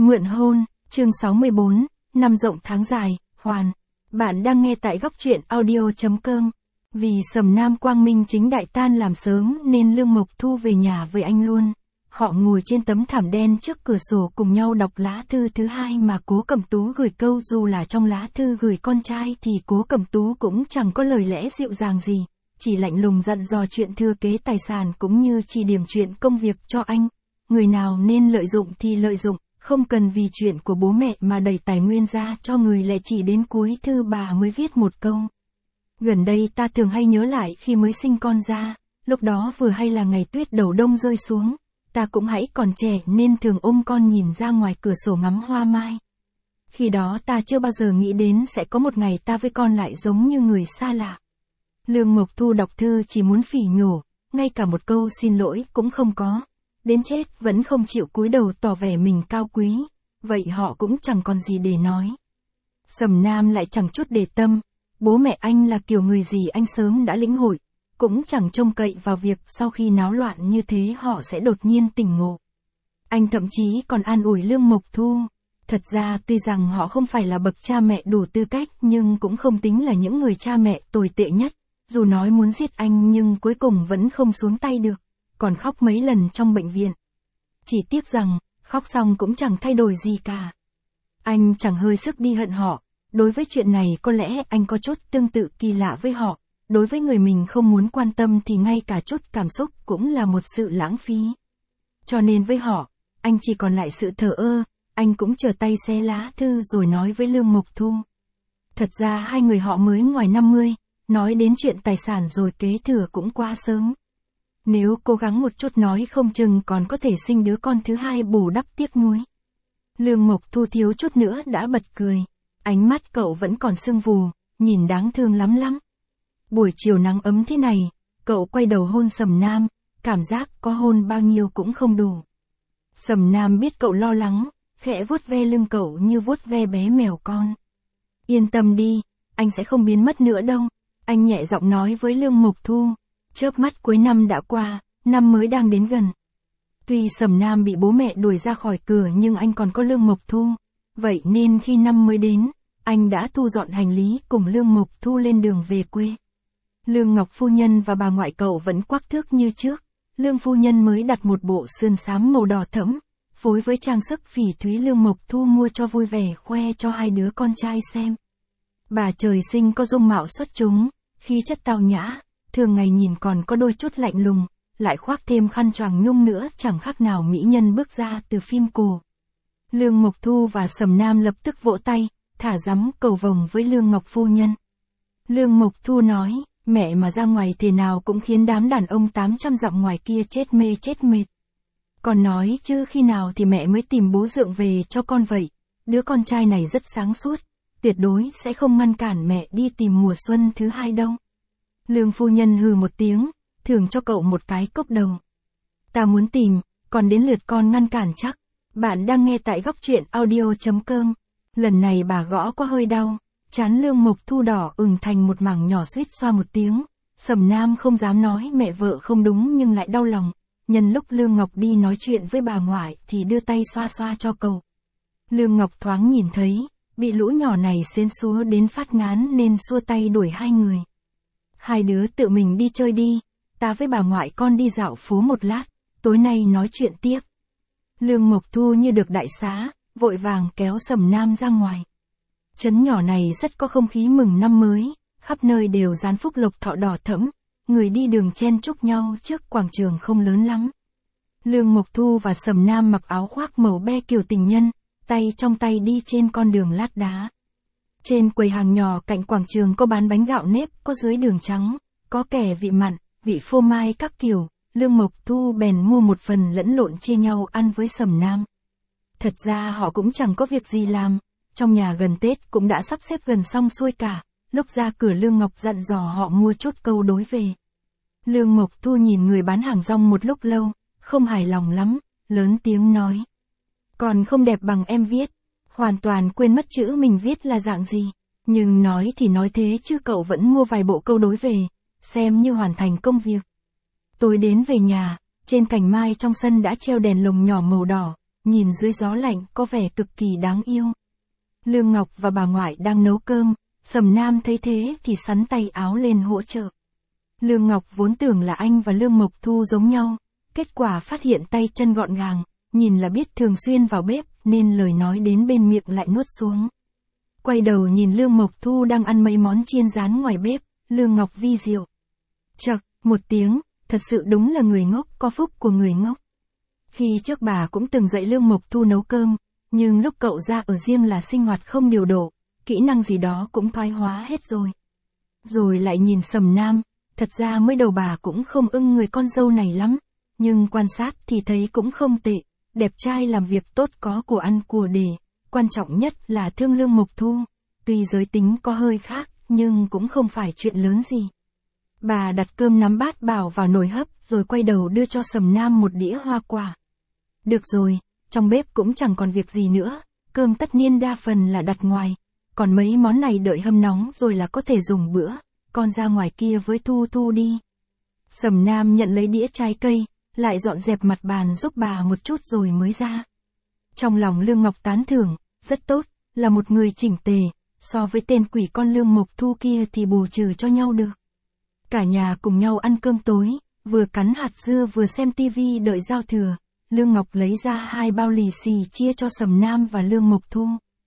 Mượn hôn, chương 64, năm rộng tháng dài, Hoàn. Bạn đang nghe tại góc truyện audio.com. Vì Sầm Nam quang minh chính đại tan làm sớm nên Lương Mộc Thu về nhà với anh luôn. Họ ngồi trên tấm thảm đen trước cửa sổ cùng nhau đọc lá thư thứ hai mà Cố Cẩm Tú gửi câu, dù là trong lá thư gửi con trai thì Cố Cẩm Tú cũng chẳng có lời lẽ dịu dàng gì, chỉ lạnh lùng dặn dò chuyện thừa kế tài sản cũng như chỉ điểm chuyện công việc cho anh. Người nào nên lợi dụng thì lợi dụng, không cần vì chuyện của bố mẹ mà đẩy tài nguyên ra cho người, lại chỉ đến cuối thư bà mới viết một câu. Gần đây ta thường hay nhớ lại khi mới sinh con ra, lúc đó vừa hay là ngày tuyết đầu đông rơi xuống, ta cũng hãy còn trẻ nên thường ôm con nhìn ra ngoài cửa sổ ngắm hoa mai. Khi đó ta chưa bao giờ nghĩ đến sẽ có một ngày ta với con lại giống như người xa lạ. Lương Mộc Thu đọc thư chỉ muốn phỉ nhổ, ngay cả một câu xin lỗi cũng không có. Đến chết vẫn không chịu cúi đầu tỏ vẻ mình cao quý, vậy họ cũng chẳng còn gì để nói. Sầm Nam lại chẳng chút để tâm, bố mẹ anh là kiểu người gì anh sớm đã lĩnh hội, cũng chẳng trông cậy vào việc sau khi náo loạn như thế họ sẽ đột nhiên tỉnh ngộ. Anh thậm chí còn an ủi Lương Mộc Thu, thật ra tuy rằng họ không phải là bậc cha mẹ đủ tư cách nhưng cũng không tính là những người cha mẹ tồi tệ nhất, dù nói muốn giết anh nhưng cuối cùng vẫn không xuống tay được. Còn khóc mấy lần trong bệnh viện. Chỉ tiếc rằng, khóc xong cũng chẳng thay đổi gì cả. Anh chẳng hơi sức đi hận họ, đối với chuyện này có lẽ anh có chút tương tự kỳ lạ với họ, đối với người mình không muốn quan tâm thì ngay cả chút cảm xúc cũng là một sự lãng phí. Cho nên với họ, anh chỉ còn lại sự thờ ơ, anh cũng trở tay xé lá thư rồi nói với Lương Mộc Thu. Thật ra hai người họ mới ngoài 50, nói đến chuyện tài sản rồi kế thừa cũng quá sớm. Nếu cố gắng một chút nói không chừng còn có thể sinh đứa con thứ hai bù đắp tiếc nuối. Lương Mộc Thu thiếu chút nữa đã bật cười. Ánh mắt cậu vẫn còn sưng vù, nhìn đáng thương lắm lắm. Buổi chiều nắng ấm thế này, cậu quay đầu hôn Sầm Nam, cảm giác có hôn bao nhiêu cũng không đủ. Sầm Nam biết cậu lo lắng, khẽ vuốt ve lưng cậu như vuốt ve bé mèo con. Yên tâm đi, anh sẽ không biến mất nữa đâu, anh nhẹ giọng nói với Lương Mộc Thu. Chớp mắt cuối năm đã qua, năm mới đang đến gần. Tuy Sầm Nam bị bố mẹ đuổi ra khỏi cửa nhưng anh còn có Lương Mộc Thu. Vậy nên khi năm mới đến, anh đã thu dọn hành lý cùng Lương Mộc Thu lên đường về quê. Lương Ngọc phu nhân và bà ngoại cậu vẫn quắc thước như trước. Lương phu nhân mới đặt một bộ sườn xám màu đỏ thẫm, phối với trang sức phỉ thúy Lương Mộc Thu mua cho vui vẻ khoe cho hai đứa con trai xem. Bà trời sinh có dung mạo xuất chúng, khí chất tao nhã. Thường ngày nhìn còn có đôi chút lạnh lùng, lại khoác thêm khăn choàng nhung nữa chẳng khác nào mỹ nhân bước ra từ phim cổ. Lương Mộc Thu và Sầm Nam lập tức vỗ tay, thả rắm cầu vồng với Lương Ngọc phu nhân. Lương Mộc Thu nói, mẹ mà ra ngoài thế nào cũng khiến đám đàn ông 800 dặm ngoài kia chết mê chết mệt. Còn nói chứ khi nào thì mẹ mới tìm bố dượng về cho con vậy, đứa con trai này rất sáng suốt, tuyệt đối sẽ không ngăn cản mẹ đi tìm mùa xuân thứ hai đâu. Lương phu nhân hừ một tiếng, thưởng cho cậu một cái cốc đầu. Ta muốn tìm, còn đến lượt con ngăn cản chắc. Bạn đang nghe tại góc truyện audio.com. Lần này bà gõ có hơi đau, trán Lương Mộc Thu đỏ ửng thành một mảng nhỏ, suýt xoa một tiếng. Sầm Nam không dám nói mẹ vợ không đúng nhưng lại đau lòng. Nhân lúc Lương Ngọc đi nói chuyện với bà ngoại thì đưa tay xoa xoa cho cậu. Lương Ngọc thoáng nhìn thấy, bị lũ nhỏ này xến xúa đến phát ngán nên xua tay đuổi hai người. Hai đứa tự mình đi chơi đi, ta với bà ngoại con đi dạo phố một lát, tối nay nói chuyện tiếp. Lương Mộc Thu như được đại xá, vội vàng kéo Sầm Nam ra ngoài. Trấn nhỏ này rất có không khí mừng năm mới, khắp nơi đều dán phúc lộc thọ đỏ thẫm, người đi đường chen chúc nhau trước quảng trường không lớn lắm. Lương Mộc Thu và Sầm Nam mặc áo khoác màu be kiểu tình nhân, tay trong tay đi trên con đường lát đá. Trên quầy hàng nhỏ cạnh quảng trường có bán bánh gạo nếp, có dưới đường trắng, có kẻ vị mặn, vị phô mai các kiểu. Lương Mộc Thu bèn mua một phần lẫn lộn chia nhau ăn với Sầm Nam. Thật ra họ cũng chẳng có việc gì làm, trong nhà gần Tết cũng đã sắp xếp gần xong xuôi cả, lúc ra cửa Lương Ngọc dặn dò họ mua chút câu đối về. Lương Mộc Thu nhìn người bán hàng rong một lúc lâu, không hài lòng lắm, lớn tiếng nói. Còn không đẹp bằng em viết. Hoàn toàn quên mất chữ mình viết là dạng gì. Nhưng nói thì nói thế chứ cậu vẫn mua vài bộ câu đối về, xem như hoàn thành công việc. Tối đến về nhà, trên cành mai trong sân đã treo đèn lồng nhỏ màu đỏ, nhìn dưới gió lạnh có vẻ cực kỳ đáng yêu. Lương Ngọc và bà ngoại đang nấu cơm, Sầm Nam thấy thế thì xắn tay áo lên hỗ trợ. Lương Ngọc vốn tưởng là anh và Lương Mộc Thu giống nhau, kết quả phát hiện tay chân gọn gàng, nhìn là biết thường xuyên vào bếp nên lời nói đến bên miệng lại nuốt xuống. Quay đầu nhìn Lương Mộc Thu đang ăn mấy món chiên rán ngoài bếp, Lương Ngọc vi diệu. Chậc, một tiếng, thật sự đúng là người ngốc có phúc của người ngốc. Khi trước bà cũng từng dạy Lương Mộc Thu nấu cơm, nhưng lúc cậu ra ở riêng là sinh hoạt không điều độ, kỹ năng gì đó cũng thoái hóa hết rồi. Rồi lại nhìn Sầm Nam, thật ra mới đầu bà cũng không ưng người con dâu này lắm, nhưng quan sát thì thấy cũng không tệ, đẹp trai làm việc tốt có của ăn của để, quan trọng nhất là thương Lương Mộc Thu, tuy giới tính có hơi khác, nhưng cũng không phải chuyện lớn gì. Bà đặt cơm nắm bát bảo vào nồi hấp rồi quay đầu đưa cho Sầm Nam một đĩa hoa quả. Được rồi, trong bếp cũng chẳng còn việc gì nữa, cơm tất niên đa phần là đặt ngoài, còn mấy món này đợi hâm nóng rồi là có thể dùng bữa, con ra ngoài kia với Thu Thu đi. Sầm Nam nhận lấy đĩa trái cây, lại dọn dẹp mặt bàn giúp bà một chút rồi mới ra. Trong lòng Lương Ngọc tán thưởng, rất tốt, là một người chỉnh tề, so với tên quỷ con Lương Mộc Thu kia thì bù trừ cho nhau được. Cả nhà cùng nhau ăn cơm tối, vừa cắn hạt dưa vừa xem tivi đợi giao thừa, Lương Ngọc lấy ra 2 bao lì xì chia cho Sầm Nam và Lương Mộc Thu.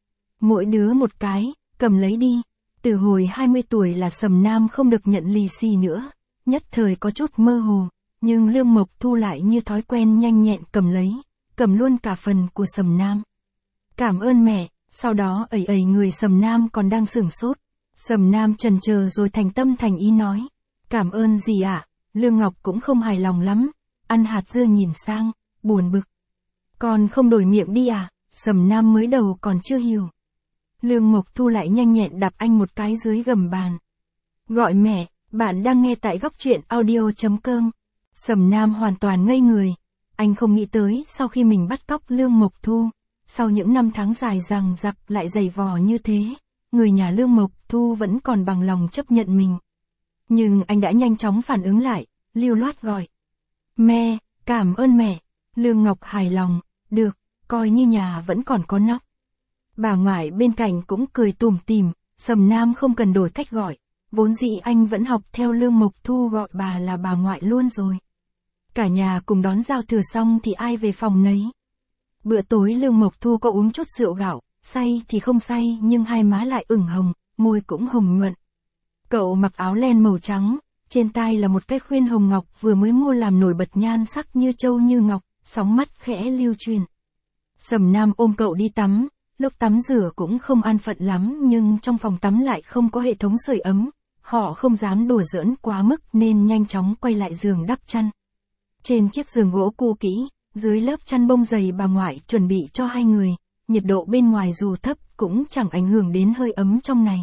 Mỗi đứa một cái, cầm lấy đi. Từ hồi 20 tuổi là Sầm Nam không được nhận lì xì nữa, nhất thời có chút mơ hồ, nhưng Lương Mộc Thu lại như thói quen nhanh nhẹn cầm lấy, cầm luôn cả phần của Sầm Nam. Cảm ơn mẹ, sau đó ẩy người Sầm Nam còn đang sửng sốt. Sầm Nam chần chờ rồi thành tâm thành ý nói, cảm ơn gì ạ? Lương Ngọc cũng không hài lòng lắm, ăn hạt dưa nhìn sang, buồn bực. Con không đổi miệng đi à? Sầm Nam mới đầu còn chưa hiểu. Lương Mộc Thu lại nhanh nhẹn đạp anh một cái dưới gầm bàn. Gọi mẹ, bạn đang nghe tại góc truyện audio.com. Sầm Nam hoàn toàn ngây người. Anh không nghĩ tới sau khi mình bắt cóc Lương Mộc Thu, sau những năm tháng dài dằng dặc lại dày vò như thế, người nhà Lương Mộc Thu vẫn còn bằng lòng chấp nhận mình. Nhưng anh đã nhanh chóng phản ứng lại, lưu loát gọi. Mẹ, cảm ơn mẹ. Lương Ngọc hài lòng, được, coi như nhà vẫn còn có nóc. Bà ngoại bên cạnh cũng cười tủm tỉm, Sầm Nam không cần đổi cách gọi, vốn dĩ anh vẫn học theo Lương Mộc Thu gọi bà là bà ngoại luôn rồi. Cả nhà cùng đón giao thừa xong thì ai về phòng nấy. Bữa tối Lương Mộc Thu có uống chút rượu gạo, say thì không say nhưng hai má lại ửng hồng, môi cũng hồng nhuận. Cậu mặc áo len màu trắng, trên tai là một cái khuyên hồng ngọc vừa mới mua làm nổi bật nhan sắc như châu như ngọc, sóng mắt khẽ lưu truyền. Sầm Nam ôm cậu đi tắm, lúc tắm rửa cũng không an phận lắm nhưng trong phòng tắm lại không có hệ thống sưởi ấm, họ không dám đùa giỡn quá mức nên nhanh chóng quay lại giường đắp chăn. Trên chiếc giường gỗ cũ kỹ, dưới lớp chăn bông dày bà ngoại chuẩn bị cho hai người, nhiệt độ bên ngoài dù thấp cũng chẳng ảnh hưởng đến hơi ấm trong này.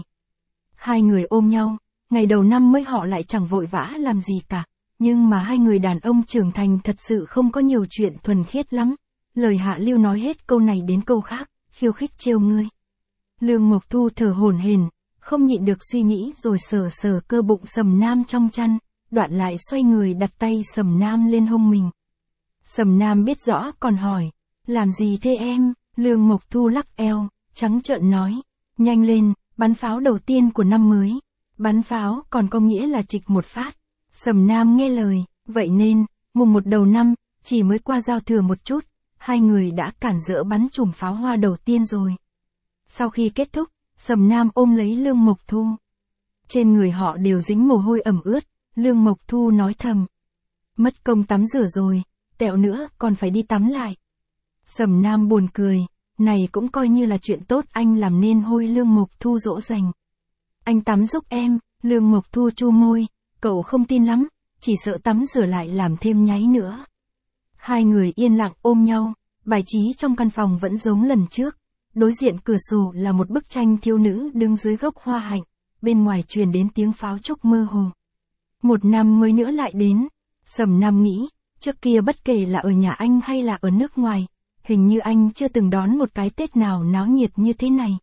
Hai người ôm nhau, ngày đầu năm mới họ lại chẳng vội vã làm gì cả, nhưng mà hai người đàn ông trưởng thành thật sự không có nhiều chuyện thuần khiết lắm. Lời hạ lưu nói hết câu này đến câu khác, khiêu khích trêu ngươi. Lương Mộc Thu thở hổn hển, không nhịn được suy nghĩ rồi sờ sờ cơ bụng Sầm Nam trong chăn, đoạn lại xoay người đặt tay Sầm Nam lên hông mình. Sầm Nam biết rõ còn hỏi, làm gì thế em? Lương Mộc Thu lắc eo, trắng trợn nói, nhanh lên, bắn pháo đầu tiên của năm mới. Bắn pháo còn có nghĩa là trịch một phát. Sầm Nam nghe lời, vậy nên, mùng 1 đầu năm, chỉ mới qua giao thừa một chút, hai người đã cản rỡ bắn chùm pháo hoa đầu tiên rồi. Sau khi kết thúc, Sầm Nam ôm lấy Lương Mộc Thu. Trên người họ đều dính mồ hôi ẩm ướt, Lương Mộc Thu nói thầm. Mất công tắm rửa rồi, tẹo nữa còn phải đi tắm lại. Sầm Nam buồn cười, này cũng coi như là chuyện tốt anh làm nên hôi Lương Mộc Thu dỗ dành. Anh tắm giúp em, Lương Mộc Thu chu môi, cậu không tin lắm, chỉ sợ tắm rửa lại làm thêm nháy nữa. Hai người yên lặng ôm nhau, bài trí trong căn phòng vẫn giống lần trước, đối diện cửa sổ là một bức tranh thiếu nữ đứng dưới gốc hoa hạnh, bên ngoài truyền đến tiếng pháo trúc mơ hồ. Một năm mới nữa lại đến, Sầm Nam nghĩ, trước kia bất kể là ở nhà anh hay là ở nước ngoài, hình như anh chưa từng đón một cái Tết nào náo nhiệt như thế này.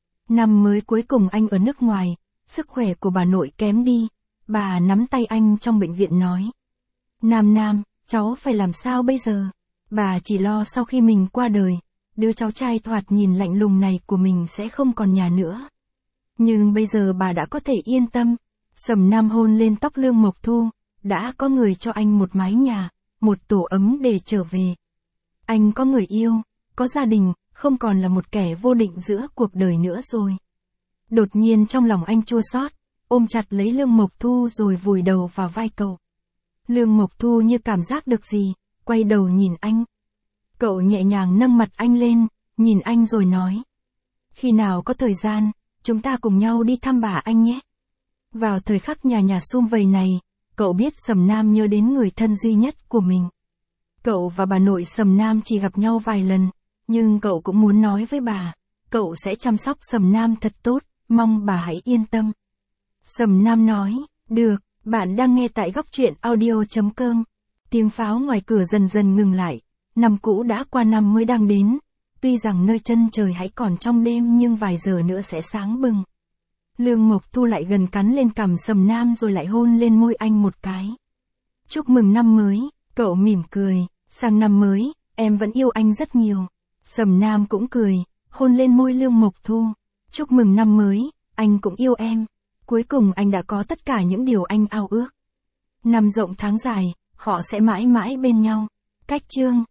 Năm mới cuối cùng anh ở nước ngoài, sức khỏe của bà nội kém đi, bà nắm tay anh trong bệnh viện nói. Nam, cháu phải làm sao bây giờ? Bà chỉ lo sau khi mình qua đời, đứa cháu trai thoạt nhìn lạnh lùng này của mình sẽ không còn nhà nữa. Nhưng bây giờ bà đã có thể yên tâm. Sầm Nam hôn lên tóc Lương Mộc Thu, đã có người cho anh một mái nhà, một tổ ấm để trở về. Anh có người yêu, có gia đình, không còn là một kẻ vô định giữa cuộc đời nữa rồi. Đột nhiên trong lòng anh chua xót, ôm chặt lấy Lương Mộc Thu rồi vùi đầu vào vai cậu. Lương Mộc Thu như cảm giác được gì, quay đầu nhìn anh. Cậu nhẹ nhàng nâng mặt anh lên, nhìn anh rồi nói. Khi nào có thời gian, chúng ta cùng nhau đi thăm bà anh nhé. Vào thời khắc nhà sum vầy này, cậu biết Sầm Nam nhớ đến người thân duy nhất của mình. Cậu và bà nội Sầm Nam chỉ gặp nhau vài lần, nhưng cậu cũng muốn nói với bà, cậu sẽ chăm sóc Sầm Nam thật tốt, mong bà hãy yên tâm. Sầm Nam nói, được, bạn đang nghe tại góc truyện audio.com. Tiếng pháo ngoài cửa dần dần ngừng lại, năm cũ đã qua năm mới đang đến, tuy rằng nơi chân trời hãy còn trong đêm nhưng vài giờ nữa sẽ sáng bừng. Lương Mộc Thu lại gần cắn lên cằm Sầm Nam rồi lại hôn lên môi anh một cái. Chúc mừng năm mới, cậu mỉm cười, sang năm mới, em vẫn yêu anh rất nhiều. Sầm Nam cũng cười, hôn lên môi Lương Mộc Thu. Chúc mừng năm mới, anh cũng yêu em. Cuối cùng anh đã có tất cả những điều anh ao ước. Năm rộng tháng dài, họ sẽ mãi mãi bên nhau. Cách chương